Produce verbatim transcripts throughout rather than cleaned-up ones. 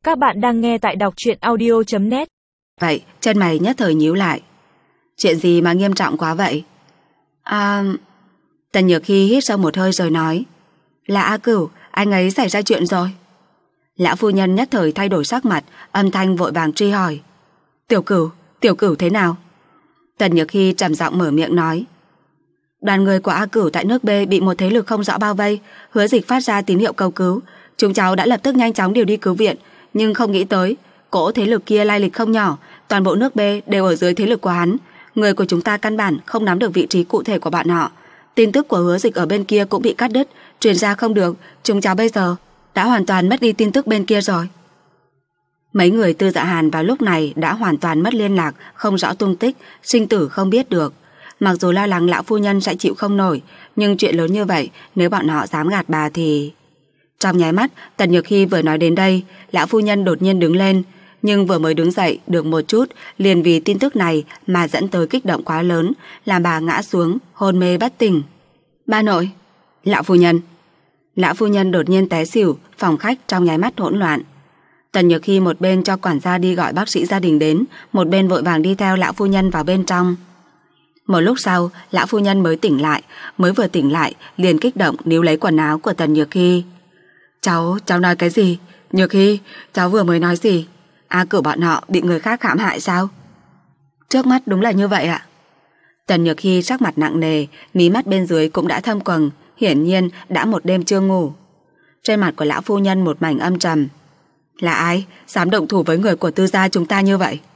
Các bạn đang nghe tại đọc truyện audio chấm net. Vậy, chân mày nhất thời nhíu lại. Chuyện gì mà nghiêm trọng quá vậy? À... Tần Nhược Hy hít sâu một hơi rồi nói. Là A Cửu, anh ấy xảy ra chuyện rồi. Lão phu nhân nhất thời thay đổi sắc mặt, âm thanh vội vàng truy hỏi. Tiểu Cửu, Tiểu Cửu thế nào? Tần Nhược Hy trầm giọng mở miệng nói. Đoàn người của A Cửu tại nước B bị một thế lực không rõ bao vây. Hứa Dịch phát ra tín hiệu cầu cứu. Chúng cháu đã lập tức nhanh chóng điều đi cứu viện, nhưng không nghĩ tới cỗ thế lực kia lai lịch không nhỏ. Toàn bộ nước B đều ở dưới thế lực của hắn. Người của chúng ta căn bản không nắm được vị trí cụ thể của bọn họ. Tin tức của Hứa Dịch ở bên kia cũng bị cắt đứt, truyền ra không được. Chúng cháu bây giờ đã hoàn toàn mất đi tin tức bên kia rồi. Mấy người Tư Dạ Hàn vào lúc này đã hoàn toàn mất liên lạc, không rõ tung tích, sinh tử không biết được. Mặc dù lo lắng lão phu nhân sẽ chịu không nổi, nhưng chuyện lớn như vậy, nếu bọn họ dám gạt bà thì... Trong nháy mắt, Tần Nhược Hy vừa nói đến đây, lão phu nhân đột nhiên đứng lên, nhưng vừa mới đứng dậy được một chút, liền vì tin tức này mà dẫn tới kích động quá lớn, làm bà ngã xuống, hôn mê bất tỉnh. Ba nội! Lão phu nhân! Lão phu nhân đột nhiên té xỉu, phòng khách trong nháy mắt hỗn loạn. Tần Nhược Hy một bên cho quản gia đi gọi bác sĩ gia đình đến, một bên vội vàng đi theo lão phu nhân vào bên trong. Một lúc sau, lão phu nhân mới tỉnh lại, mới vừa tỉnh lại, liền kích động níu lấy quần áo của Tần Nhược Hy. Cháu, cháu nói cái gì? Nhược Hy, cháu vừa mới nói gì? A Cửu bọn họ bị người khác hãm hại sao? Trước mắt đúng là như vậy ạ. Tần Nhược Hy sắc mặt nặng nề, mí mắt bên dưới cũng đã thâm quầng, hiển nhiên đã một đêm chưa ngủ. Trên mặt của lão phu nhân một mảnh âm trầm. Là ai dám động thủ với người của Tư gia chúng ta như vậy?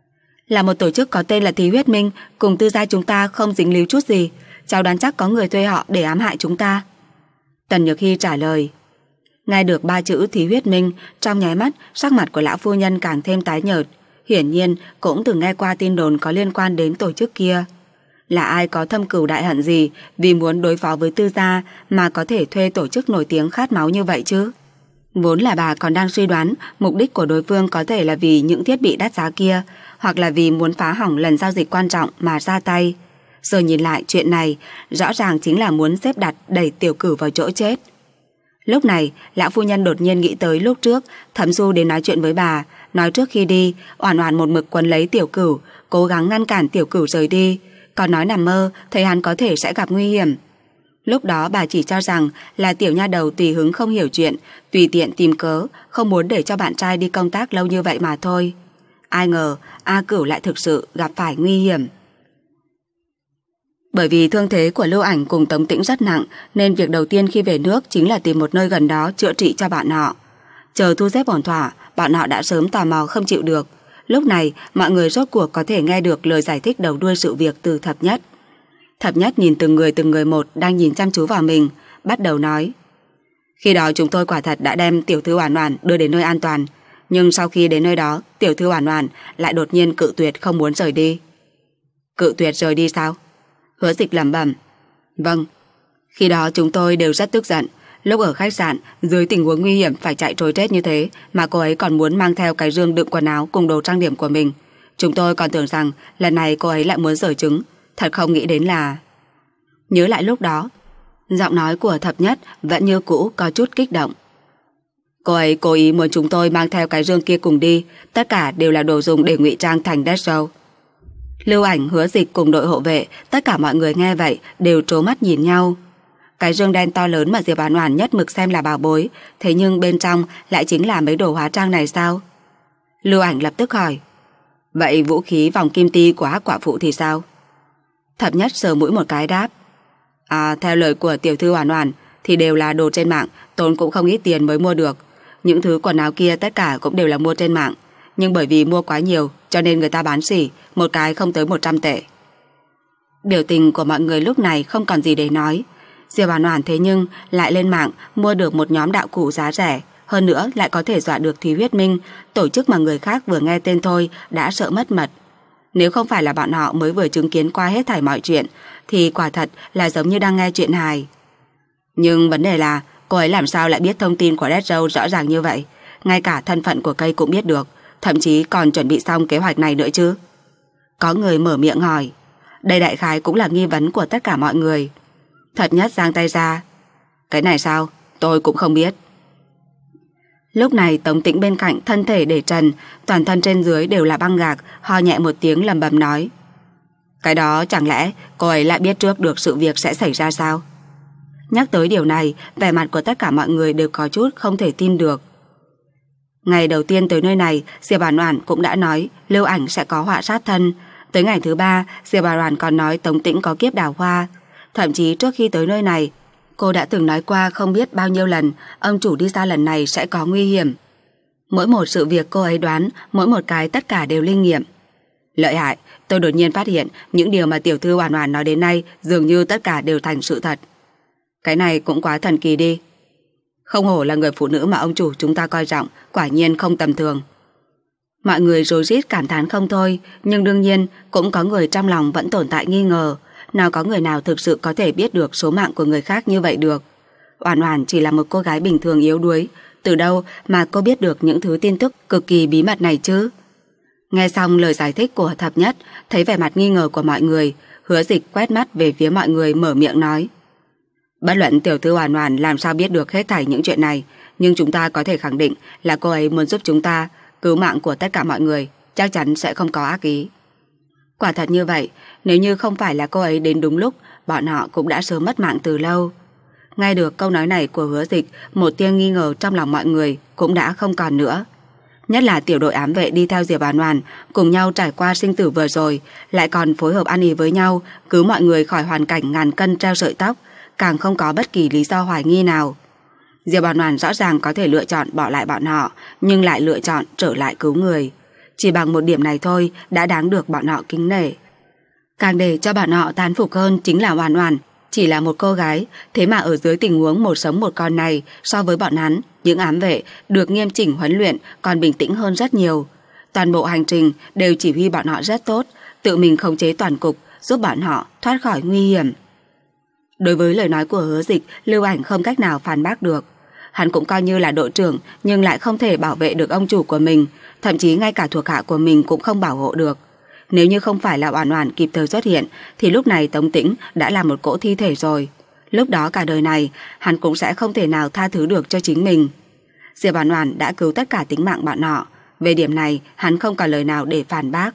Là một tổ chức có tên là Thí Huyết Minh, cùng Tư gia chúng ta không dính líu chút gì. Cháu đoán chắc có người thuê họ để ám hại chúng ta. Tần Nhược Hy trả lời. Nghe được ba chữ Thí Huyết Minh, trong nháy mắt sắc mặt của lão phu nhân càng thêm tái nhợt. Hiển nhiên cũng từng nghe qua tin đồn có liên quan đến tổ chức kia. Là ai có thâm cừu đại hận gì vì muốn đối phó với Tư gia mà có thể thuê tổ chức nổi tiếng khát máu như vậy chứ? Vốn là bà còn đang suy đoán mục đích của đối phương có thể là vì những thiết bị đắt giá kia, hoặc là vì muốn phá hỏng lần giao dịch quan trọng mà ra tay. Giờ nhìn lại chuyện này, rõ ràng chính là muốn xếp đặt đẩy Tiểu Cửu vào chỗ chết. Lúc này, lão phu nhân đột nhiên nghĩ tới lúc trước Thẩm Du đến nói chuyện với bà, nói trước khi đi, Oản Oản một mực quấn lấy Tiểu Cửu, cố gắng ngăn cản Tiểu Cửu rời đi, còn nói nằm mơ thấy hắn có thể sẽ gặp nguy hiểm. Lúc đó bà chỉ cho rằng là tiểu nha đầu tùy hứng không hiểu chuyện, tùy tiện tìm cớ, không muốn để cho bạn trai đi công tác lâu như vậy mà thôi. Ai ngờ A Cửu lại thực sự gặp phải nguy hiểm. Bởi vì thương thế của Lưu Ảnh cùng Tống Tĩnh rất nặng, nên việc đầu tiên khi về nước chính là tìm một nơi gần đó chữa trị cho bọn họ. Chờ thu xếp ổn thỏa, bọn họ đã sớm tò mò không chịu được. Lúc này mọi người rốt cuộc có thể nghe được lời giải thích đầu đuôi sự việc từ Thập Nhất. Thập Nhất nhìn từng người từng người một đang nhìn chăm chú vào mình, bắt đầu nói. Khi đó chúng tôi quả thật đã đem tiểu thư Oản Oản đưa đến nơi an toàn, nhưng sau khi đến nơi đó, tiểu thư Oản Oản lại đột nhiên cự tuyệt không muốn rời đi. Cự tuyệt rời đi sao? Hứa Dịch lẩm bẩm. Vâng. Khi đó chúng tôi đều rất tức giận. Lúc ở khách sạn, dưới tình huống nguy hiểm phải chạy trối chết như thế, mà cô ấy còn muốn mang theo cái dương đựng quần áo cùng đồ trang điểm của mình. Chúng tôi còn tưởng rằng lần này cô ấy lại muốn giở trứng. Thật không nghĩ đến là... Nhớ lại lúc đó, giọng nói của Thập Nhất vẫn như cũ có chút kích động. Cô ấy cố ý muốn chúng tôi mang theo cái dương kia cùng đi, tất cả đều là đồ dùng để ngụy trang thành Death Show. Lưu Ảnh, Hứa Dịch cùng đội hộ vệ, tất cả mọi người nghe vậy đều trố mắt nhìn nhau. Cái dương đen to lớn mà Diệp Oản Oản nhất mực xem là bảo bối, thế nhưng bên trong lại chính là mấy đồ hóa trang này sao? Lưu Ảnh lập tức hỏi. Vậy vũ khí vòng kim ti của Hắc Quả Phụ thì sao? Thập Nhất sờ mũi một cái đáp. À, theo lời của tiểu thư Oản Oản thì đều là đồ trên mạng, tốn cũng không ít tiền mới mua được. Những thứ quần áo kia tất cả cũng đều là mua trên mạng, nhưng bởi vì mua quá nhiều cho nên người ta bán xỉ, một cái không tới một trăm tệ. Biểu tình của mọi người lúc này không còn gì để nói. Diệp Oản Oản thế nhưng lại lên mạng mua được một nhóm đạo cụ giá rẻ, hơn nữa lại có thể dọa được Thí Huyết Minh, tổ chức mà người khác vừa nghe tên thôi đã sợ mất mật. Nếu không phải là bọn họ mới vừa chứng kiến qua hết thảy mọi chuyện, thì quả thật là giống như đang nghe chuyện hài. Nhưng vấn đề là cô ấy làm sao lại biết thông tin của Death Row rõ ràng như vậy, ngay cả thân phận của cây cũng biết được, thậm chí còn chuẩn bị xong kế hoạch này nữa chứ? Có người mở miệng hỏi. Đây đại khái cũng là nghi vấn của tất cả mọi người. Thập Nhất giang tay ra. Cái này sao? Tôi cũng không biết. Lúc này Tống Tĩnh bên cạnh thân thể để trần, toàn thân trên dưới đều là băng gạc, ho nhẹ một tiếng lầm bầm nói: Cái đó chẳng lẽ cô ấy lại biết trước được sự việc sẽ xảy ra sao? Nhắc tới điều này, vẻ mặt của tất cả mọi người đều có chút không thể tin được. Ngày đầu tiên tới nơi này, Diệp Oản Oản cũng đã nói Lưu Ảnh sẽ có họa sát thân. Tới ngày thứ ba, Diệp Oản Oản còn nói Tống Tĩnh có kiếp đào hoa. Thậm chí trước khi tới nơi này, cô đã từng nói qua không biết bao nhiêu lần ông chủ đi xa lần này sẽ có nguy hiểm. Mỗi một sự việc cô ấy đoán, mỗi một cái tất cả đều linh nghiệm. Lợi hại, tôi đột nhiên phát hiện những điều mà tiểu thư Oản Oản nói đến nay dường như tất cả đều thành sự thật. Cái này cũng quá thần kỳ đi. Không hổ là người phụ nữ mà ông chủ chúng ta coi trọng, quả nhiên không tầm thường. Mọi người rối rít cảm thán không thôi, nhưng đương nhiên cũng có người trong lòng vẫn tồn tại nghi ngờ. Nào có người nào thực sự có thể biết được số mạng của người khác như vậy được. Oản Oản chỉ là một cô gái bình thường yếu đuối, từ đâu mà cô biết được những thứ tin tức cực kỳ bí mật này chứ? Nghe xong lời giải thích của Thập Nhất, thấy vẻ mặt nghi ngờ của mọi người, Hứa Dịch quét mắt về phía mọi người mở miệng nói: Bất luận tiểu thư Oản Oản làm sao biết được hết thảy những chuyện này, nhưng chúng ta có thể khẳng định là cô ấy muốn giúp chúng ta cứu mạng của tất cả mọi người, chắc chắn sẽ không có ác ý. Quả thật như vậy, nếu như không phải là cô ấy đến đúng lúc, bọn họ cũng đã sớm mất mạng từ lâu. Nghe được câu nói này của Hứa Dịch, một tia nghi ngờ trong lòng mọi người cũng đã không còn nữa. Nhất là tiểu đội ám vệ đi theo Diệp Oản Oản, cùng nhau trải qua sinh tử vừa rồi, lại còn phối hợp ăn ý với nhau, cứu mọi người khỏi hoàn cảnh ngàn cân treo sợi tóc, càng không có bất kỳ lý do hoài nghi nào. Diệp Oản Oản rõ ràng có thể lựa chọn bỏ lại bọn họ, nhưng lại lựa chọn trở lại cứu người. Chỉ bằng một điểm này thôi đã đáng được bọn họ kính nể. Càng để cho bọn họ thán phục hơn chính là Oản Oản chỉ là một cô gái, thế mà ở dưới tình huống một sống một con này, so với bọn hắn, những ám vệ được nghiêm chỉnh huấn luyện còn bình tĩnh hơn rất nhiều. Toàn bộ hành trình đều chỉ huy bọn họ rất tốt, tự mình khống chế toàn cục, giúp bọn họ thoát khỏi nguy hiểm. Đối với lời nói của Hứa Dịch, Lưu Ảnh không cách nào phản bác được. Hắn cũng coi như là đội trưởng, nhưng lại không thể bảo vệ được ông chủ của mình, thậm chí ngay cả thuộc hạ của mình cũng không bảo hộ được. Nếu như không phải là Oản Oản kịp thời xuất hiện, thì lúc này Tống Tĩnh đã là một cỗ thi thể rồi. Lúc đó cả đời này, hắn cũng sẽ không thể nào tha thứ được cho chính mình. Diệp Oản Oản đã cứu tất cả tính mạng bọn họ, về điểm này hắn không có lời nào để phản bác.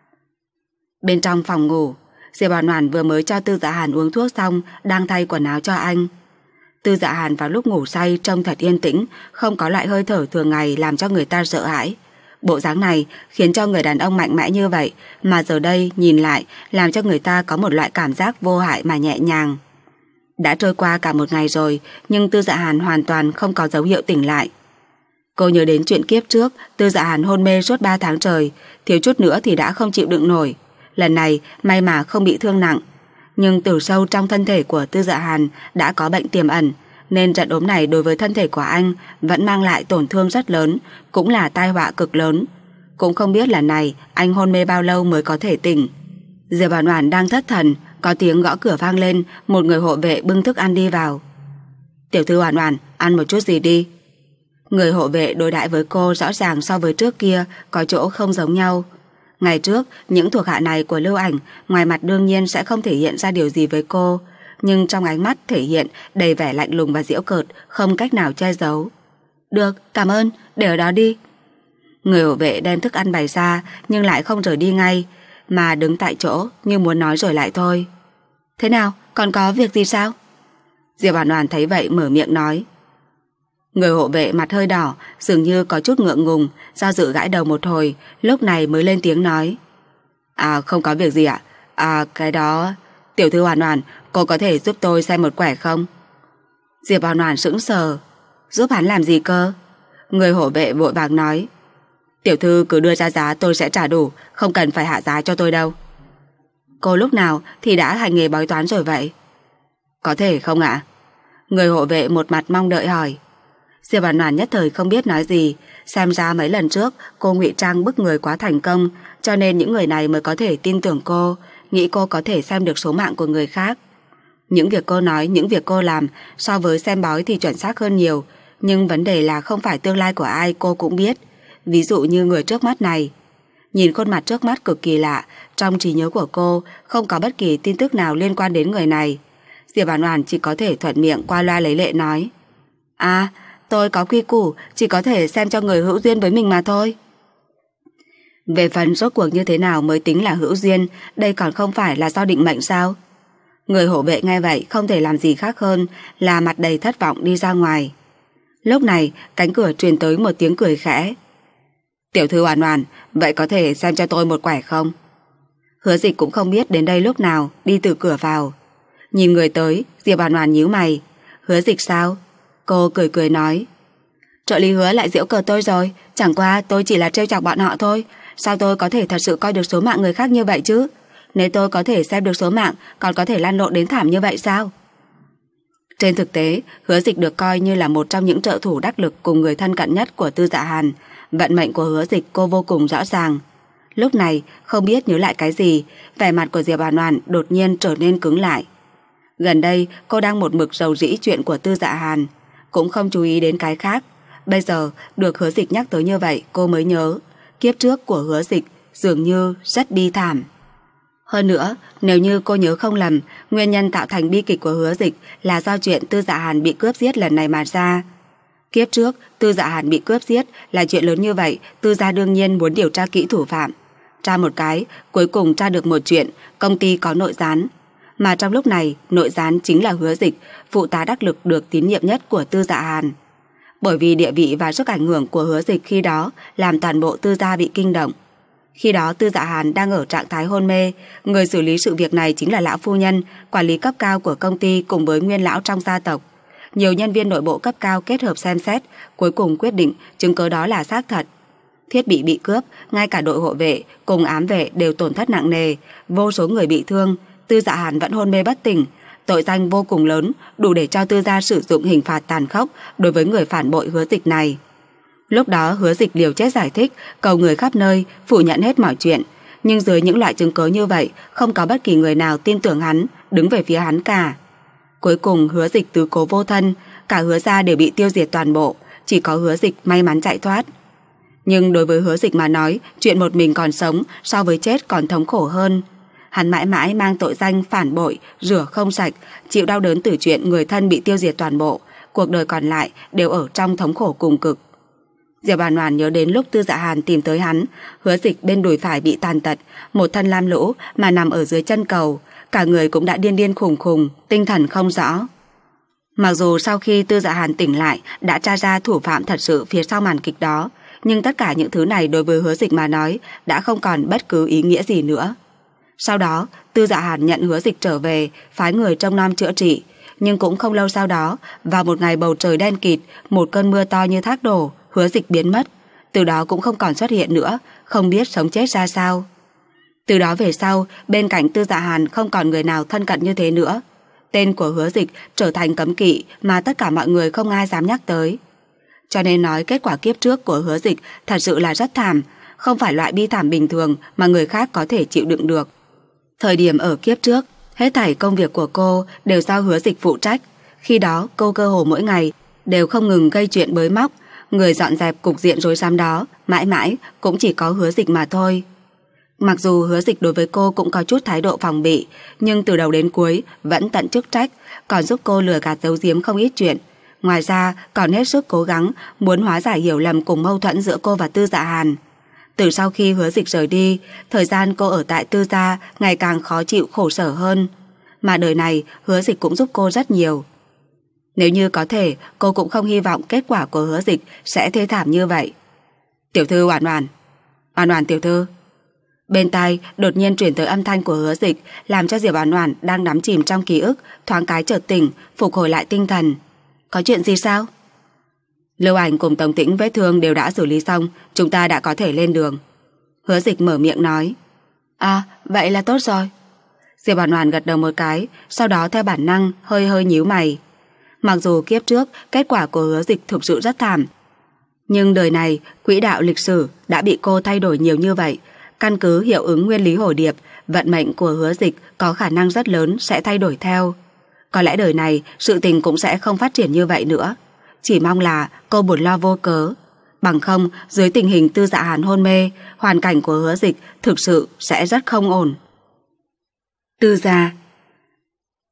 Bên trong phòng ngủ, Diệp Oản Oản vừa mới cho Tư Dạ Hàn uống thuốc xong, đang thay quần áo cho anh. Tư Dạ Hàn vào lúc ngủ say trông thật yên tĩnh, không có loại hơi thở thường ngày làm cho người ta sợ hãi. Bộ dáng này khiến cho người đàn ông mạnh mẽ như vậy, mà giờ đây nhìn lại làm cho người ta có một loại cảm giác vô hại mà nhẹ nhàng. Đã trôi qua cả một ngày rồi, nhưng Tư Dạ Hàn hoàn toàn không có dấu hiệu tỉnh lại. Cô nhớ đến chuyện kiếp trước, Tư Dạ Hàn hôn mê suốt ba tháng trời, thiếu chút nữa thì đã không chịu đựng nổi. Lần này may mà không bị thương nặng, nhưng từ sâu trong thân thể của Tư Dạ Hàn đã có bệnh tiềm ẩn, nên trận ốm này đối với thân thể của anh vẫn mang lại tổn thương rất lớn, cũng là tai họa cực lớn. Cũng không biết lần này anh hôn mê bao lâu mới có thể tỉnh. Diệp Oản Oản đang thất thần, có tiếng gõ cửa vang lên, một người hộ vệ bưng thức ăn đi vào. Tiểu thư Oản Oản, ăn một chút gì đi. Người hộ vệ đối đãi với cô rõ ràng so với trước kia có chỗ không giống nhau. Ngày trước, những thuộc hạ này của Lưu Ảnh ngoài mặt đương nhiên sẽ không thể hiện ra điều gì với cô, nhưng trong ánh mắt thể hiện đầy vẻ lạnh lùng và giễu cợt, không cách nào che giấu. Được, cảm ơn, để ở đó đi. Người hộ vệ đem thức ăn bày ra, nhưng lại không rời đi ngay, mà đứng tại chỗ như muốn nói rồi lại thôi. Thế nào, còn có việc gì sao? Diệp Oản Oản thấy vậy mở miệng nói. Người hộ vệ mặt hơi đỏ, dường như có chút ngượng ngùng, do dự gãi đầu một hồi, lúc này mới lên tiếng nói. À, không có việc gì ạ. À, cái đó... Tiểu thư Oản Oản, cô có thể giúp tôi xem một quẻ không? Diệp Oản Oản sững sờ. Giúp hắn làm gì cơ? Người hộ vệ vội vàng nói. Tiểu thư cứ đưa ra giá tôi sẽ trả đủ, không cần phải hạ giá cho tôi đâu. Cô lúc nào thì đã hành nghề bói toán rồi vậy? Có thể không ạ? Người hộ vệ một mặt mong đợi hỏi. Diệp Oản Oản nhất thời không biết nói gì, xem ra mấy lần trước cô ngụy trang bức người quá thành công, cho nên những người này mới có thể tin tưởng cô, nghĩ cô có thể xem được số mạng của người khác. Những việc cô nói, những việc cô làm so với xem bói thì chuẩn xác hơn nhiều, nhưng vấn đề là không phải tương lai của ai cô cũng biết. Ví dụ như người trước mắt này. Nhìn khuôn mặt trước mắt cực kỳ lạ, trong trí nhớ của cô không có bất kỳ tin tức nào liên quan đến người này. Diệp Oản Oản chỉ có thể thuận miệng qua loa lấy lệ nói. À, tôi có quy củ, chỉ có thể xem cho người hữu duyên với mình mà thôi. Về phần rốt cuộc như thế nào mới tính là hữu duyên, đây còn không phải là do định mệnh sao? Người hộ vệ nghe vậy không thể làm gì khác hơn là mặt đầy thất vọng đi ra ngoài. Lúc này cánh cửa truyền tới một tiếng cười khẽ. Tiểu thư Oản Oản, vậy có thể xem cho tôi một quẻ không? Hứa Dịch cũng không biết đến đây lúc nào đi từ cửa vào. Nhìn người tới, Diệp Oản Oản nhíu mày. Hứa Dịch sao? Cô cười cười nói. Trợ lý Hứa lại giễu cợt tôi rồi, chẳng qua tôi chỉ là trêu chọc bọn họ thôi. Sao tôi có thể thật sự coi được số mạng người khác như vậy chứ? Nếu tôi có thể xem được số mạng, còn có thể lăn lộn đến thảm như vậy sao? Trên thực tế, Hứa Dịch được coi như là một trong những trợ thủ đắc lực cùng người thân cận nhất của Tư Dạ Hàn. Vận mệnh của Hứa Dịch cô vô cùng rõ ràng. Lúc này, không biết nhớ lại cái gì, vẻ mặt của Diệp Oản Oản đột nhiên trở nên cứng lại. Gần đây, cô đang một mực rầu rĩ chuyện của Tư Dạ Hàn, cũng không chú ý đến cái khác. Bây giờ, được Hứa Dịch nhắc tới như vậy, cô mới nhớ, kiếp trước của Hứa Dịch dường như rất bi thảm. Hơn nữa, nếu như cô nhớ không lầm, nguyên nhân tạo thành bi kịch của Hứa Dịch là do chuyện Tư Dạ Hàn bị cướp giết lần này mà ra. Kiếp trước, Tư Dạ Hàn bị cướp giết là chuyện lớn như vậy, Tư gia đương nhiên muốn điều tra kỹ thủ phạm. Tra một cái, cuối cùng tra được một chuyện, công ty có nội gián. Mà trong lúc này, nội gián chính là Hứa Dịch, phụ tá đắc lực được tín nhiệm nhất của Tư Dạ Hàn. Bởi vì địa vị và sức ảnh hưởng của Hứa Dịch khi đó làm toàn bộ Tư gia bị kinh động. Khi đó Tư Dạ Hàn đang ở trạng thái hôn mê, người xử lý sự việc này chính là lão phu nhân, quản lý cấp cao của công ty cùng với nguyên lão trong gia tộc. Nhiều nhân viên nội bộ cấp cao kết hợp xem xét, cuối cùng quyết định chứng cứ đó là xác thật. Thiết bị bị cướp, ngay cả đội hộ vệ cùng ám vệ đều tổn thất nặng nề, vô số người bị thương, Tư Dạ Hàn vẫn hôn mê bất tỉnh. Tội danh vô cùng lớn, đủ để cho Tư gia sử dụng hình phạt tàn khốc đối với người phản bội Hứa Dịch này. Lúc đó Hứa Dịch liều chết giải thích, cầu người khắp nơi, phủ nhận hết mọi chuyện. Nhưng dưới những loại chứng cứ như vậy, không có bất kỳ người nào tin tưởng hắn, đứng về phía hắn cả. Cuối cùng Hứa Dịch tứ cố vô thân, cả Hứa gia đều bị tiêu diệt toàn bộ, chỉ có Hứa Dịch may mắn chạy thoát. Nhưng đối với Hứa Dịch mà nói, chuyện một mình còn sống so với chết còn thống khổ hơn. Hắn mãi mãi mang tội danh phản bội, rửa không sạch, chịu đau đớn từ chuyện người thân bị tiêu diệt toàn bộ, cuộc đời còn lại đều ở trong thống khổ cùng cực. Diệp Oản Oản nhớ đến lúc Tư Dạ Hàn tìm tới hắn, Hứa Dịch bên đùi phải bị tàn tật, một thân lam lũ mà nằm ở dưới chân cầu, cả người cũng đã điên điên khùng khùng, tinh thần không rõ. Mặc dù sau khi Tư Dạ Hàn tỉnh lại đã tra ra thủ phạm thật sự phía sau màn kịch đó, nhưng tất cả những thứ này đối với Hứa Dịch mà nói đã không còn bất cứ ý nghĩa gì nữa. Sau đó, Tư Dạ Hàn nhận Hứa Dịch trở về, phái người trông nom chữa trị, nhưng cũng không lâu sau đó, vào một ngày bầu trời đen kịt, một cơn mưa to như thác đổ, Hứa Dịch biến mất, từ đó cũng không còn xuất hiện nữa, không biết sống chết ra sao. Từ đó về sau, bên cạnh Tư Dạ Hàn không còn người nào thân cận như thế nữa. Tên của Hứa Dịch trở thành cấm kỵ mà tất cả mọi người không ai dám nhắc tới. Cho nên nói kết quả kiếp trước của Hứa Dịch thật sự là rất thảm, không phải loại bi thảm bình thường mà người khác có thể chịu đựng được. Thời điểm ở kiếp trước, hết thảy công việc của cô đều do Hứa Dịch phụ trách. Khi đó cô cơ hồ mỗi ngày đều không ngừng gây chuyện bới móc, người dọn dẹp cục diện rối rắm đó mãi mãi cũng chỉ có Hứa Dịch mà thôi. Mặc dù Hứa Dịch đối với cô cũng có chút thái độ phòng bị, nhưng từ đầu đến cuối vẫn tận chức trách, còn giúp cô lừa gạt giấu giếm không ít chuyện. Ngoài ra còn hết sức cố gắng muốn hóa giải hiểu lầm cùng mâu thuẫn giữa cô và Tư Dạ Hàn. Từ sau khi Hứa Dịch rời đi, thời gian cô ở tại Tư gia ngày càng khó chịu khổ sở hơn. Mà đời này Hứa Dịch cũng giúp cô rất nhiều. Nếu như có thể, cô cũng không hy vọng kết quả của Hứa Dịch sẽ thê thảm như vậy. Tiểu thư Oản Oản, Oản Oản tiểu thư. Bên tai đột nhiên truyền tới âm thanh của Hứa Dịch, làm cho Diệp Oản Oản đang đắm chìm trong ký ức thoáng cái chợt tỉnh, phục hồi lại tinh thần. Có chuyện gì sao? Lưu Ảnh cùng Tống Tĩnh vết thương đều đã xử lý xong, chúng ta đã có thể lên đường. Hứa Dịch mở miệng nói. À, vậy là tốt rồi. Diệp Oản Oản gật đầu một cái, sau đó theo bản năng hơi hơi nhíu mày. Mặc dù kiếp trước kết quả của Hứa Dịch thực sự rất thảm, nhưng đời này quỹ đạo lịch sử đã bị cô thay đổi nhiều như vậy. Căn cứ hiệu ứng nguyên lý hồ điệp, vận mệnh của Hứa Dịch có khả năng rất lớn sẽ thay đổi theo. Có lẽ đời này sự tình cũng sẽ không phát triển như vậy nữa. Chỉ mong là cô buồn lo vô cớ. Bằng không, dưới tình hình Tư Dạ Hàn hôn mê, hoàn cảnh của Hứa Dịch thực sự sẽ rất không ổn. Tư gia.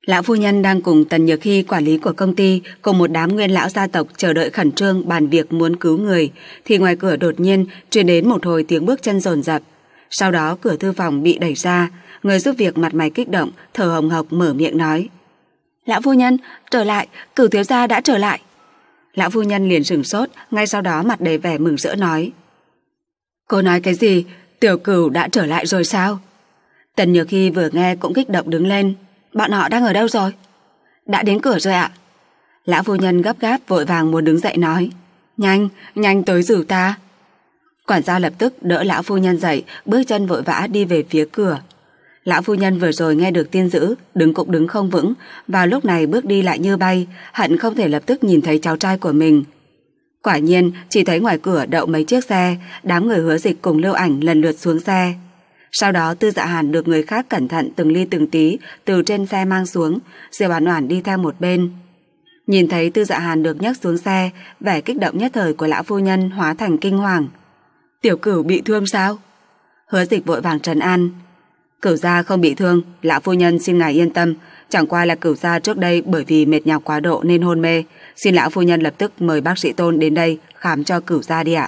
Lão phu nhân đang cùng Tần Nhược Hy, quản lý của công ty, cùng một đám nguyên lão gia tộc chờ đợi khẩn trương bàn việc muốn cứu người, thì ngoài cửa đột nhiên truyền đến một hồi tiếng bước chân dồn dập. Sau đó cửa thư phòng bị đẩy ra, người giúp việc mặt mày kích động, thở hồng hộc mở miệng nói: Lão phu nhân, trở lại, Cửu thiếu gia đã trở lại. Lão phu nhân liền sửng sốt, ngay sau đó mặt đầy vẻ mừng rỡ nói: Cô nói cái gì? Tiểu Cửu đã trở lại rồi sao? Tần Nhược Hy vừa nghe cũng kích động đứng lên: Bọn họ đang ở đâu rồi? Đã đến cửa rồi ạ. Lão phu nhân gấp gáp vội vàng muốn đứng dậy nói: Nhanh, nhanh tới rủ ta. Quản gia lập tức đỡ lão phu nhân dậy, bước chân vội vã đi về phía cửa. Lão phu nhân vừa rồi nghe được tin dữ, đứng cũng đứng không vững, vào lúc này bước đi lại như bay, hận không thể lập tức nhìn thấy cháu trai của mình. Quả nhiên, chỉ thấy ngoài cửa đậu mấy chiếc xe, đám người Hứa Dịch cùng Lưu Ảnh lần lượt xuống xe. Sau đó Tư Dạ Hàn được người khác cẩn thận từng ly từng tí từ trên xe mang xuống, Diệp Oản Oản đi theo một bên. Nhìn thấy Tư Dạ Hàn được nhấc xuống xe, vẻ kích động nhất thời của lão phu nhân hóa thành kinh hoàng. Tiểu Cửu bị thương sao? Hứa Dịch vội vàng trấn an: Cửu gia không bị thương, lão phu nhân xin ngài yên tâm, chẳng qua là Cửu gia trước đây bởi vì mệt nhọc quá độ nên hôn mê, xin lão phu nhân lập tức mời bác sĩ Tôn đến đây khám cho Cửu gia đi ạ.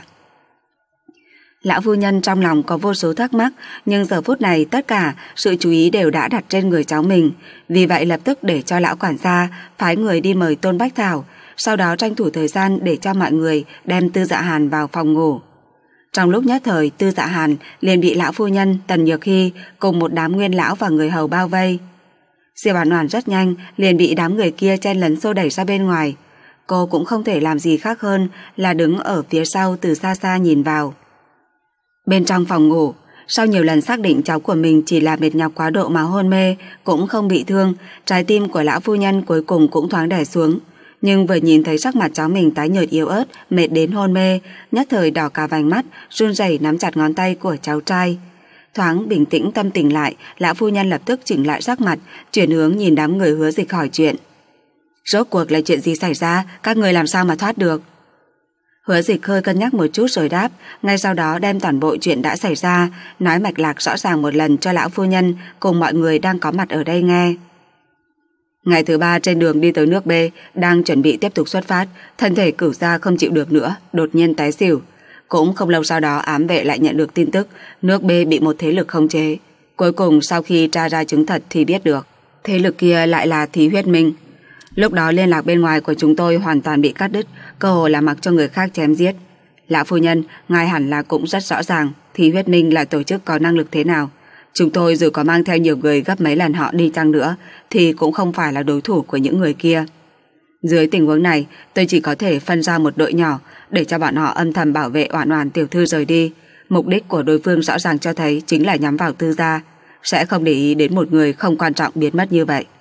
Lão phu nhân trong lòng có vô số thắc mắc, nhưng giờ phút này tất cả sự chú ý đều đã đặt trên người cháu mình, vì vậy lập tức để cho lão quản gia phái người đi mời Tôn Bách Thảo, sau đó tranh thủ thời gian để cho mọi người đem Tư Dạ Hàn vào phòng ngủ. Trong lúc nhất thời, Tư Dạ Hàn liền bị lão phu nhân, Tần Nhược Hy cùng một đám nguyên lão và người hầu bao vây. Diệp Oản Oản rất nhanh liền bị đám người kia chen lấn xô đẩy ra bên ngoài. Cô cũng không thể làm gì khác hơn là đứng ở phía sau từ xa xa nhìn vào. Bên trong phòng ngủ, sau nhiều lần xác định cháu của mình chỉ là mệt nhọc quá độ mà hôn mê, cũng không bị thương, trái tim của lão phu nhân cuối cùng cũng thoáng đè xuống. Nhưng vừa nhìn thấy sắc mặt cháu mình tái nhợt yếu ớt, mệt đến hôn mê, nhất thời đỏ cả vành mắt, run rẩy nắm chặt ngón tay của cháu trai. Thoáng bình tĩnh tâm tình lại, lão phu nhân lập tức chỉnh lại sắc mặt, chuyển hướng nhìn đám người Hứa Dịch hỏi chuyện. Rốt cuộc là chuyện gì xảy ra, các người làm sao mà thoát được? Hứa Dịch hơi cân nhắc một chút rồi đáp, ngay sau đó đem toàn bộ chuyện đã xảy ra, nói mạch lạc rõ ràng một lần cho lão phu nhân cùng mọi người đang có mặt ở đây nghe. Ngày thứ ba trên đường đi tới nước B, đang chuẩn bị tiếp tục xuất phát, thân thể Cửu gia không chịu được nữa, đột nhiên tái xỉu. Cũng không lâu sau đó ám vệ lại nhận được tin tức nước B bị một thế lực khống chế. Cuối cùng sau khi tra ra chứng thật thì biết được thế lực kia lại là Thí Huyết Minh. Lúc đó liên lạc bên ngoài của chúng tôi hoàn toàn bị cắt đứt, cơ hồ là mặc cho người khác chém giết. Lão phu nhân, ngài hẳn là cũng rất rõ ràng Thí Huyết Minh là tổ chức có năng lực thế nào. Chúng tôi dù có mang theo nhiều người gấp mấy lần họ đi chăng nữa thì cũng không phải là đối thủ của những người kia. Dưới tình huống này, tôi chỉ có thể phân ra một đội nhỏ để cho bọn họ âm thầm bảo vệ Oản Oản tiểu thư rời đi. Mục đích của đối phương rõ ràng cho thấy chính là nhắm vào Tư gia, sẽ không để ý đến một người không quan trọng biến mất như vậy.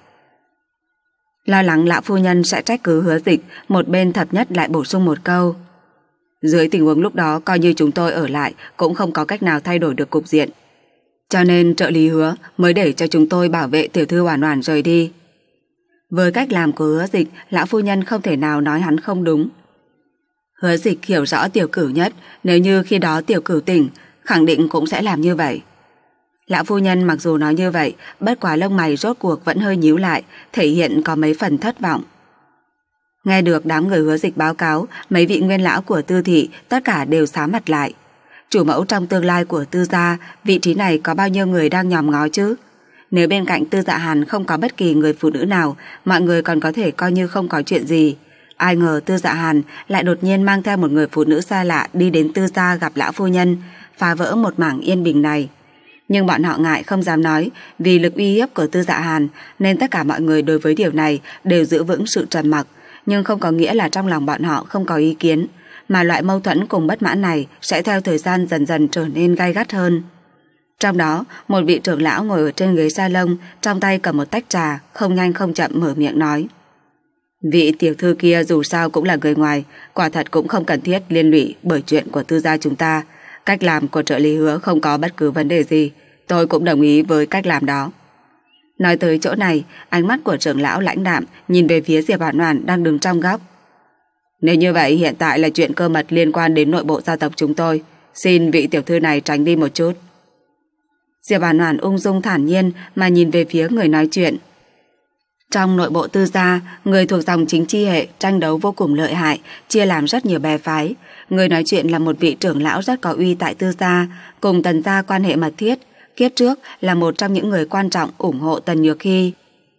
Lo lắng lão phu nhân sẽ trách cứ Hứa Dịch, một bên thập nhất lại bổ sung một câu. Dưới tình huống lúc đó, coi như chúng tôi ở lại cũng không có cách nào thay đổi được cục diện. Cho nên trợ lý Hứa mới để cho chúng tôi bảo vệ tiểu thư Oản Oản rời đi. Với cách làm của Hứa Dịch, lão phu nhân không thể nào nói hắn không đúng. Hứa Dịch hiểu rõ Tiểu Cửu nhất, nếu như khi đó Tiểu Cửu tỉnh, khẳng định cũng sẽ làm như vậy. Lão phu nhân mặc dù nói như vậy, bất quá lông mày rốt cuộc vẫn hơi nhíu lại, thể hiện có mấy phần thất vọng. Nghe được đám người Hứa Dịch báo cáo, mấy vị nguyên lão của Tư thị tất cả đều xám mặt lại. Chủ mẫu trong tương lai của Tư gia, vị trí này có bao nhiêu người đang nhòm ngó chứ? Nếu bên cạnh Tư Dạ Hàn không có bất kỳ người phụ nữ nào, mọi người còn có thể coi như không có chuyện gì. Ai ngờ Tư Dạ Hàn lại đột nhiên mang theo một người phụ nữ xa lạ đi đến Tư gia gặp lão phu nhân, phá vỡ một mảng yên bình này. Nhưng bọn họ ngại không dám nói, vì lực uy hiếp của Tư Dạ Hàn nên tất cả mọi người đối với điều này đều giữ vững sự trầm mặc, nhưng không có nghĩa là trong lòng bọn họ không có ý kiến, mà loại mâu thuẫn cùng bất mãn này sẽ theo thời gian dần dần trở nên gay gắt hơn. Trong đó, một vị trưởng lão ngồi ở trên ghế salon, trong tay cầm một tách trà, không nhanh không chậm mở miệng nói. Vị tiểu thư kia dù sao cũng là người ngoài, quả thật cũng không cần thiết liên lụy bởi chuyện của Tư gia chúng ta. Cách làm của trợ lý Hứa không có bất cứ vấn đề gì, tôi cũng đồng ý với cách làm đó. Nói tới chỗ này, ánh mắt của trưởng lão lãnh đạm nhìn về phía Diệp Oản Oản đang đứng trong góc. Nếu như vậy, hiện tại là chuyện cơ mật liên quan đến nội bộ gia tộc chúng tôi, xin vị tiểu thư này tránh đi một chút. Diệp Oản Oản ung dung thản nhiên mà nhìn về phía người nói chuyện. Trong nội bộ Tư gia, người thuộc dòng chính chi hệ tranh đấu vô cùng lợi hại, chia làm rất nhiều bè phái. Người nói chuyện là một vị trưởng lão rất có uy tại Tư gia, cùng Tần gia quan hệ mật thiết. Kiếp trước là một trong những người quan trọng ủng hộ Tần Nhược Hy.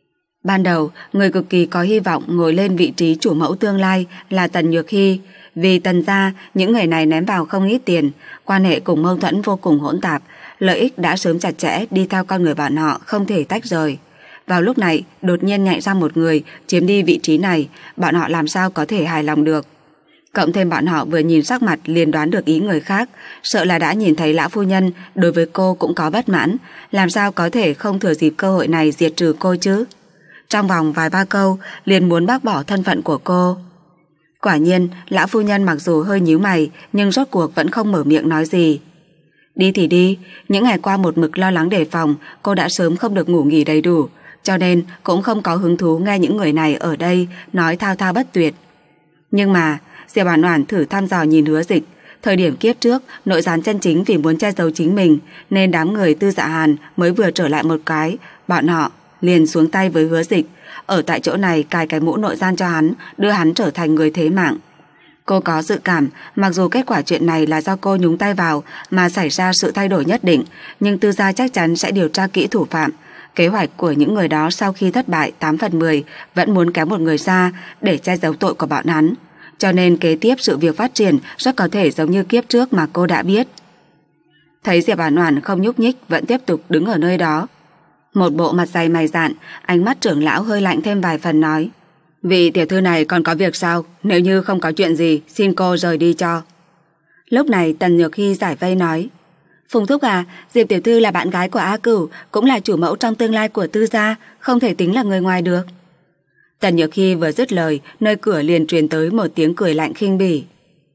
Ban đầu, người cực kỳ có hy vọng ngồi lên vị trí chủ mẫu tương lai là Tần Nhược Hy. Vì Tần gia, những người này ném vào không ít tiền, quan hệ cùng mâu thuẫn vô cùng hỗn tạp, lợi ích đã sớm chặt chẽ đi theo con người bọn họ không thể tách rời. Vào lúc này, đột nhiên nhảy ra một người chiếm đi vị trí này, bọn họ làm sao có thể hài lòng được. Cộng thêm bọn họ vừa nhìn sắc mặt liền đoán được ý người khác, sợ là đã nhìn thấy lão phu nhân đối với cô cũng có bất mãn, làm sao có thể không thừa dịp cơ hội này diệt trừ cô chứ. Trong vòng vài ba câu liền muốn bác bỏ thân phận của cô. Quả nhiên, lão phu nhân mặc dù hơi nhíu mày nhưng rốt cuộc vẫn không mở miệng nói gì. Đi thì đi, những ngày qua một mực lo lắng đề phòng, cô đã sớm không được ngủ nghỉ đầy đủ, cho nên cũng không có hứng thú nghe những người này ở đây nói thao thao bất tuyệt. Nhưng mà Diệp Oản Oản thử thăm dò nhìn Hứa Dịch. Thời điểm kiếp trước, nội gián chân chính vì muốn che giấu chính mình, nên đám người Tư Dạ Hàn mới vừa trở lại một cái, bọn họ liền xuống tay với Hứa Dịch, ở tại chỗ này cài cái mũ nội gian cho hắn, đưa hắn trở thành người thế mạng. Cô có dự cảm, mặc dù kết quả chuyện này là do cô nhúng tay vào mà xảy ra sự thay đổi nhất định, nhưng Tư gia chắc chắn sẽ điều tra kỹ thủ phạm. Kế hoạch của những người đó sau khi thất bại tám phần mười vẫn muốn kéo một người ra để che giấu tội của bọn hắn. Cho nên kế tiếp sự việc phát triển rất có thể giống như kiếp trước mà cô đã biết. Thấy Diệp Oản Oản không nhúc nhích vẫn tiếp tục đứng ở nơi đó. Một bộ mặt dày mày dạn, ánh mắt trưởng lão hơi lạnh thêm vài phần nói: Vị tiểu thư này còn có việc sao? Nếu như không có chuyện gì, xin cô rời đi cho. Lúc này Tần Nhược Hy giải vây nói: Phùng thúc à, Diệp tiểu thư là bạn gái của A Cửu, cũng là chủ mẫu trong tương lai của Tư gia, không thể tính là người ngoài được. Tần Nhược Hy vừa dứt lời, nơi cửa liền truyền tới một tiếng cười lạnh khinh bỉ.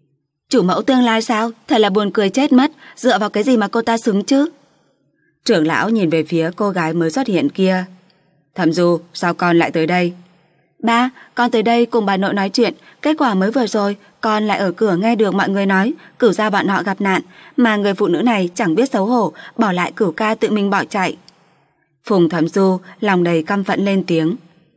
Chủ mẫu tương lai sao? Thật là buồn cười chết mất, dựa vào cái gì mà cô ta xứng chứ? Trưởng lão nhìn về phía cô gái mới xuất hiện kia. Thẩm Du, sao con lại tới đây? Ba, con tới đây cùng bà nội nói chuyện, kết quả mới vừa rồi con lại ở cửa nghe được mọi người nói Cửu gia bọn họ gặp nạn, mà người phụ nữ này chẳng biết xấu hổ, bỏ lại Cửu ca tự mình bỏ chạy. Phùng Thẩm Du lòng đầy căm phẫn lên tiếng.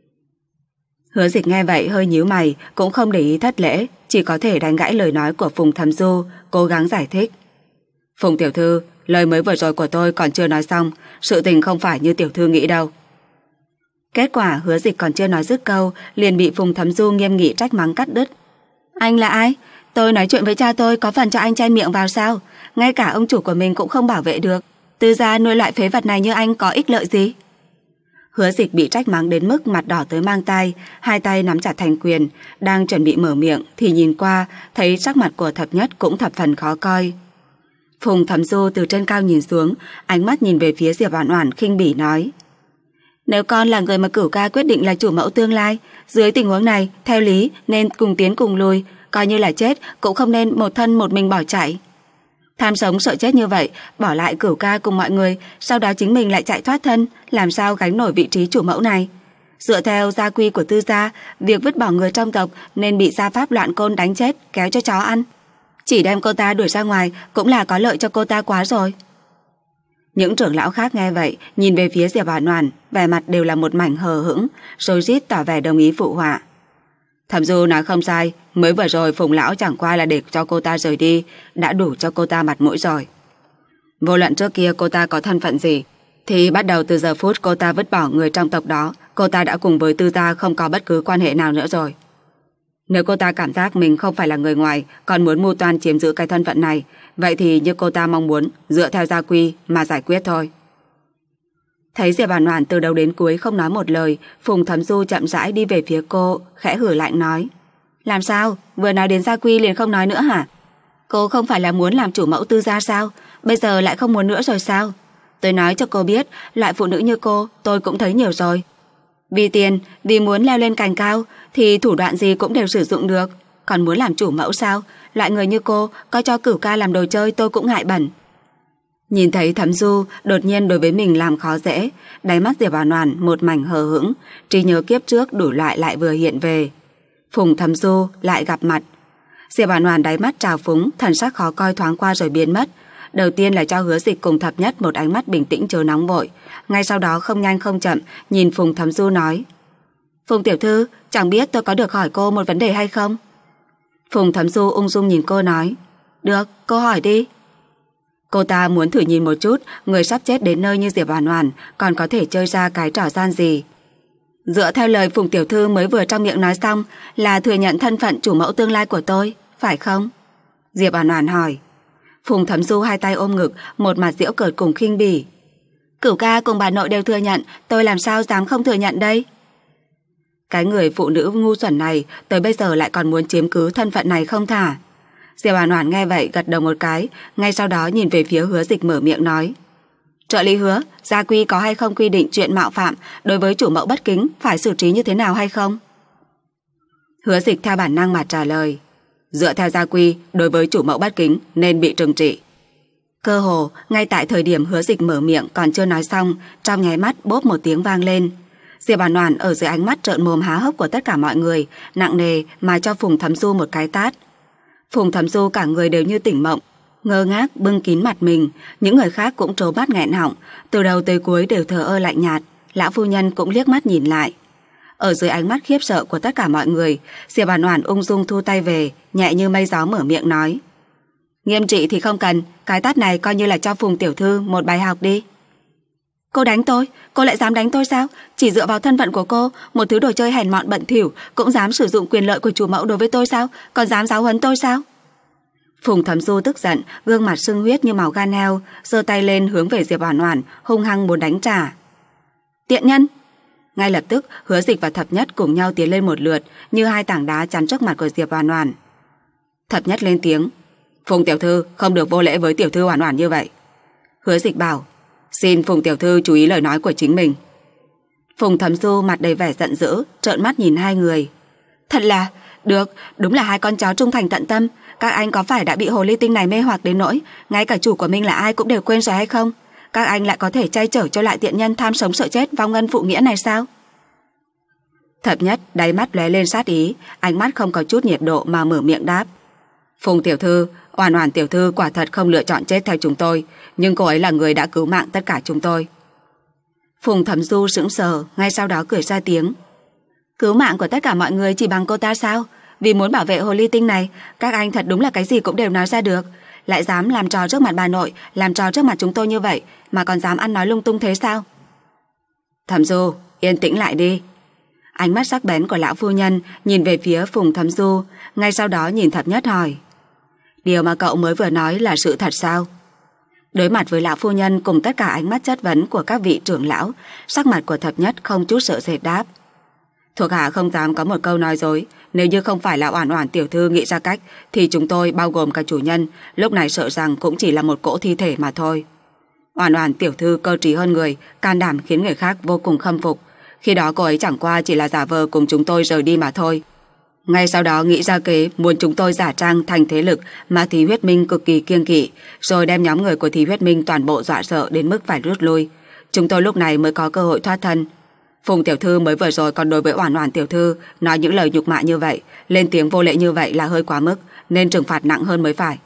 Hứa Dịch nghe vậy hơi nhíu mày, cũng không để ý thất lễ, chỉ có thể đánh gãy lời nói của Phùng Thẩm Du, cố gắng giải thích. Phùng tiểu thư, lời mới vừa rồi của tôi còn chưa nói xong, sự tình không phải như tiểu thư nghĩ đâu. Kết quả Hứa Dịch còn chưa nói dứt câu, liền bị Phùng Thẩm Du nghiêm nghị trách mắng cắt đứt. Anh là ai? Tôi nói chuyện với cha tôi có phần cho anh chen miệng vào sao? Ngay cả ông chủ của mình cũng không bảo vệ được. Tư gia nuôi loại phế vật này như anh có ích lợi gì? Hứa Dịch bị trách mắng đến mức mặt đỏ tới mang tai, hai tay nắm chặt thành quyền, đang chuẩn bị mở miệng thì nhìn qua, thấy sắc mặt của Thập Nhất cũng thập phần khó coi. Phùng Thẩm Du từ trên cao nhìn xuống, ánh mắt nhìn về phía Diệp Oản Oản khinh bỉ nói: Nếu con là người mà Cửu ca quyết định là chủ mẫu tương lai, dưới tình huống này, theo lý nên cùng tiến cùng lùi, coi như là chết cũng không nên một thân một mình bỏ chạy. Tham sống sợ chết như vậy, bỏ lại Cửu ca cùng mọi người, sau đó chính mình lại chạy thoát thân, làm sao gánh nổi vị trí chủ mẫu này? Dựa theo gia quy của Tư gia, việc vứt bỏ người trong tộc nên bị gia pháp loạn côn đánh chết, kéo cho chó ăn. Chỉ đem cô ta đuổi ra ngoài cũng là có lợi cho cô ta quá rồi. Những trưởng lão khác nghe vậy, nhìn về phía Diệp Oản Oản, vẻ mặt đều là một mảnh hờ hững, rồi rít tỏ vẻ đồng ý phụ họa. Thẩm Du nói không sai, mới vừa rồi Phùng lão chẳng qua là để cho cô ta rời đi, đã đủ cho cô ta mặt mũi rồi. Vô luận trước kia cô ta có thân phận gì, thì bắt đầu từ giờ phút cô ta vứt bỏ người trong tộc đó, cô ta đã cùng với Tư gia không có bất cứ quan hệ nào nữa rồi. Nếu cô ta cảm giác mình không phải là người ngoài, còn muốn mưu toan chiếm giữ cái thân phận này, vậy thì như cô ta mong muốn, dựa theo gia quy mà giải quyết thôi. Thấy Diệp Oản Oản từ đầu đến cuối không nói một lời, Phùng Thẩm Du chậm rãi đi về phía cô, khẽ hử lạnh nói: Làm sao? Vừa nói đến gia quy liền không nói nữa hả? Cô không phải là muốn làm chủ mẫu Tư gia sao? Bây giờ lại không muốn nữa rồi sao? Tôi nói cho cô biết, loại phụ nữ như cô tôi cũng thấy nhiều rồi. Vì tiền, vì muốn leo lên cành cao thì thủ đoạn gì cũng đều sử dụng được. Còn muốn làm chủ mẫu sao? Loại người như cô có cho Cửu ca làm đồ chơi tôi cũng ngại bẩn. Nhìn thấy Thẩm Du đột nhiên đối với mình làm khó dễ, đáy mắt Diệp Oản Oản một mảnh hờ hững, trí nhớ kiếp trước đủ loại lại vừa hiện về. Phùng Thẩm Du lại gặp mặt. Diệp Oản Oản đáy mắt trào phúng, thần sắc khó coi thoáng qua rồi biến mất. Đầu tiên là cho Hứa Dịch cùng Thập Nhất một ánh mắt bình tĩnh chớ nóng vội, ngay sau đó không nhanh không chậm nhìn Phùng Thẩm Du nói: Phùng tiểu thư, chẳng biết tôi có được hỏi cô một vấn đề hay không? Phùng Thấm Du ung dung nhìn cô nói. Được, cô hỏi đi. Cô ta muốn thử nhìn một chút người sắp chết đến nơi như Diệp Oản Oản còn có thể chơi ra cái trò gian gì. Dựa theo lời Phùng tiểu thư mới vừa trong miệng nói xong là thừa nhận thân phận chủ mẫu tương lai của tôi, phải không? Diệp Oản Oản hỏi. Phùng Thấm Du hai tay ôm ngực, một mặt giễu cợt cùng khinh bỉ. Cửu ca cùng bà nội đều thừa nhận, tôi làm sao dám không thừa nhận đây? Cái người phụ nữ ngu xuẩn này tới bây giờ lại còn muốn chiếm cứ thân phận này không thả. Diệp Oản Oản nghe vậy gật đầu một cái, ngay sau đó nhìn về phía Hứa Dịch mở miệng nói. Trợ lý Hứa, gia quy có hay không quy định chuyện mạo phạm đối với chủ mẫu bất kính phải xử trí như thế nào hay không? Hứa Dịch theo bản năng mà trả lời. Dựa theo gia quy, đối với chủ mẫu bất kính nên bị trừng trị. Cơ hồ, ngay tại thời điểm Hứa Dịch mở miệng còn chưa nói xong, trong nháy mắt bốp một tiếng vang lên. Diệp Oản Oản ở dưới ánh mắt trợn mồm há hốc của tất cả mọi người, nặng nề mà cho Phùng Thấm Du một cái tát. Phùng Thấm Du cả người đều như tỉnh mộng, ngơ ngác bưng kín mặt mình, những người khác cũng trố mắt nghẹn họng, từ đầu tới cuối đều thờ ơ lạnh nhạt. Lão phu nhân cũng liếc mắt nhìn lại. Ở dưới ánh mắt khiếp sợ của tất cả mọi người, Diệp Oản Oản ung dung thu tay về, nhẹ như mây gió mở miệng nói. Nghiêm trị thì không cần, cái tát này coi như là cho Phùng tiểu thư một bài học đi. Cô đánh tôi, cô lại dám đánh tôi sao? Chỉ dựa vào thân phận của cô, một thứ đồ chơi hèn mọn bẩn thỉu cũng dám sử dụng quyền lợi của chủ mẫu đối với tôi sao? Còn dám giáo huấn tôi sao? Phùng Thấm Du tức giận, gương mặt sưng huyết như màu gan heo, giơ tay lên hướng về Diệp Oản Oản, hung hăng muốn đánh trả. Tiện nhân! Ngay lập tức, Hứa Dịch và Thập Nhất cùng nhau tiến lên một lượt, như hai tảng đá chắn trước mặt của Diệp Oản Oản. Thập Nhất lên tiếng. Phùng tiểu thư không được vô lễ với tiểu thư Oản Oản như vậy. Hứa Dịch bảo. Xin Phùng tiểu thư chú ý lời nói của chính mình. Phùng Thấm Du mặt đầy vẻ giận dữ, trợn mắt nhìn hai người. Thật là, được, đúng là hai con chó trung thành tận tâm. Các anh có phải đã bị hồ ly tinh này mê hoặc đến nỗi ngay cả chủ của mình là ai cũng đều quên rồi hay không? Các anh lại có thể chay chở cho lại tiện nhân tham sống sợ chết vong ân phụ nghĩa này sao? Thập Nhất đáy mắt lóe lên sát ý, ánh mắt không có chút nhiệt độ mà mở miệng đáp. Phùng tiểu thư, Oản Oản tiểu thư quả thật không lựa chọn chết theo chúng tôi, nhưng cô ấy là người đã cứu mạng tất cả chúng tôi. Phùng Thấm Du sững sờ, ngay sau đó cười ra tiếng. Cứu mạng của tất cả mọi người chỉ bằng cô ta sao? Vì muốn bảo vệ hồ ly tinh này, các anh thật đúng là cái gì cũng đều nói ra được. Lại dám làm trò trước mặt bà nội, làm trò trước mặt chúng tôi như vậy, mà còn dám ăn nói lung tung thế sao? Thấm Du, yên tĩnh lại đi. Ánh mắt sắc bén của lão phu nhân nhìn về phía Phùng Thấm Du, ngay sau đó nhìn Thập Nhất hỏi. Điều mà cậu mới vừa nói là sự thật sao? Đối mặt với lão phu nhân cùng tất cả ánh mắt chất vấn của các vị trưởng lão, sắc mặt của Thập Nhất không chút sợ sệt đáp. Thuộc hạ không dám có một câu nói dối, nếu như không phải là Oản Oản tiểu thư nghĩ ra cách thì chúng tôi bao gồm cả chủ nhân lúc này sợ rằng cũng chỉ là một cỗ thi thể mà thôi. Oản Oản tiểu thư cơ trí hơn người, can đảm khiến người khác vô cùng khâm phục. Khi đó cô ấy chẳng qua chỉ là giả vờ cùng chúng tôi rời đi mà thôi. Ngay sau đó nghĩ ra kế muốn chúng tôi giả trang thành thế lực mà Thí Huyết Minh cực kỳ kiêng kỵ, rồi đem nhóm người của Thí Huyết Minh toàn bộ dọa sợ đến mức phải rút lui. Chúng tôi lúc này mới có cơ hội thoát thân. Phùng tiểu thư mới vừa rồi còn đối với Oản Oản tiểu thư nói những lời nhục mạ như vậy, lên tiếng vô lễ như vậy là hơi quá mức, nên trừng phạt nặng hơn mới phải.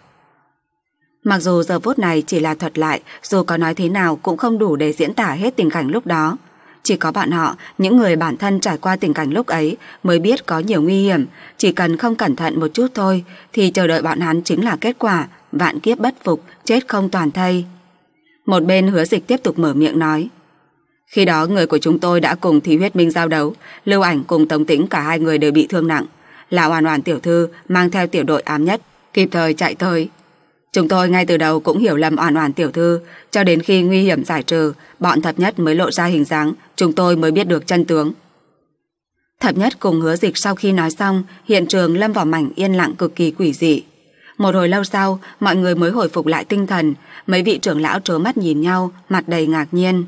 Mặc dù giờ phút này chỉ là thuật lại, dù có nói thế nào cũng không đủ để diễn tả hết tình cảnh lúc đó. Chỉ có bọn họ, những người bản thân trải qua tình cảnh lúc ấy mới biết có nhiều nguy hiểm, chỉ cần không cẩn thận một chút thôi thì chờ đợi bọn hắn chính là kết quả vạn kiếp bất phục, chết không toàn thây. Một bên Hứa Dịch tiếp tục mở miệng nói. Khi đó người của chúng tôi đã cùng Thí Huyết Minh giao đấu, Lưu Ảnh cùng Tống Tĩnh cả hai người đều bị thương nặng. Là Oản Oản tiểu thư mang theo tiểu đội ám nhất kịp thời chạy tới. Chúng tôi ngay từ đầu cũng hiểu lầm Oản Oản tiểu thư, cho đến khi nguy hiểm giải trừ, bọn Thập Nhất mới lộ ra hình dáng, chúng tôi mới biết được chân tướng. Thập Nhất cùng Hứa Dịch sau khi nói xong, hiện trường lâm vào mảnh yên lặng cực kỳ quỷ dị. Một hồi lâu sau, mọi người mới hồi phục lại tinh thần, mấy vị trưởng lão trố mắt nhìn nhau, mặt đầy ngạc nhiên.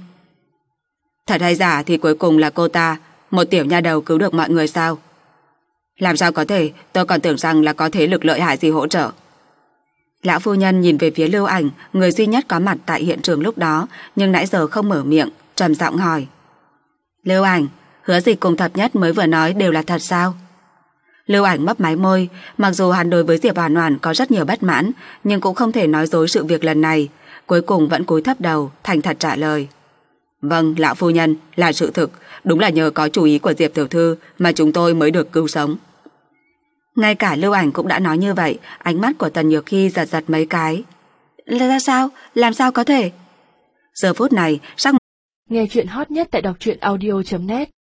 Thật hay giả thì cuối cùng là cô ta, một tiểu nha đầu cứu được mọi người sao? Làm sao có thể, tôi còn tưởng rằng là có thế lực lợi hại gì hỗ trợ. Lão phu nhân nhìn về phía Lưu Ảnh, người duy nhất có mặt tại hiện trường lúc đó, nhưng nãy giờ không mở miệng, trầm giọng hỏi. Lưu Ảnh, Hứa Dịch cùng Thập Nhất mới vừa nói đều là thật sao? Lưu Ảnh mấp máy môi, mặc dù hắn đối với Diệp Oản Oản có rất nhiều bất mãn, nhưng cũng không thể nói dối sự việc lần này, cuối cùng vẫn cúi thấp đầu, thành thật trả lời. Vâng, lão phu nhân, là sự thực. Đúng là nhờ có chú ý của Diệp tiểu thư mà chúng tôi mới được cứu sống. Ngay cả Lưu Ảnh cũng đã nói như vậy. Ánh mắt của Tần Nhược Hy giật giật mấy cái. Là ra sao? Làm sao có thể? Giờ phút này sắc. Nghe chuyện hot nhất tại đọc truyện audio chấm net.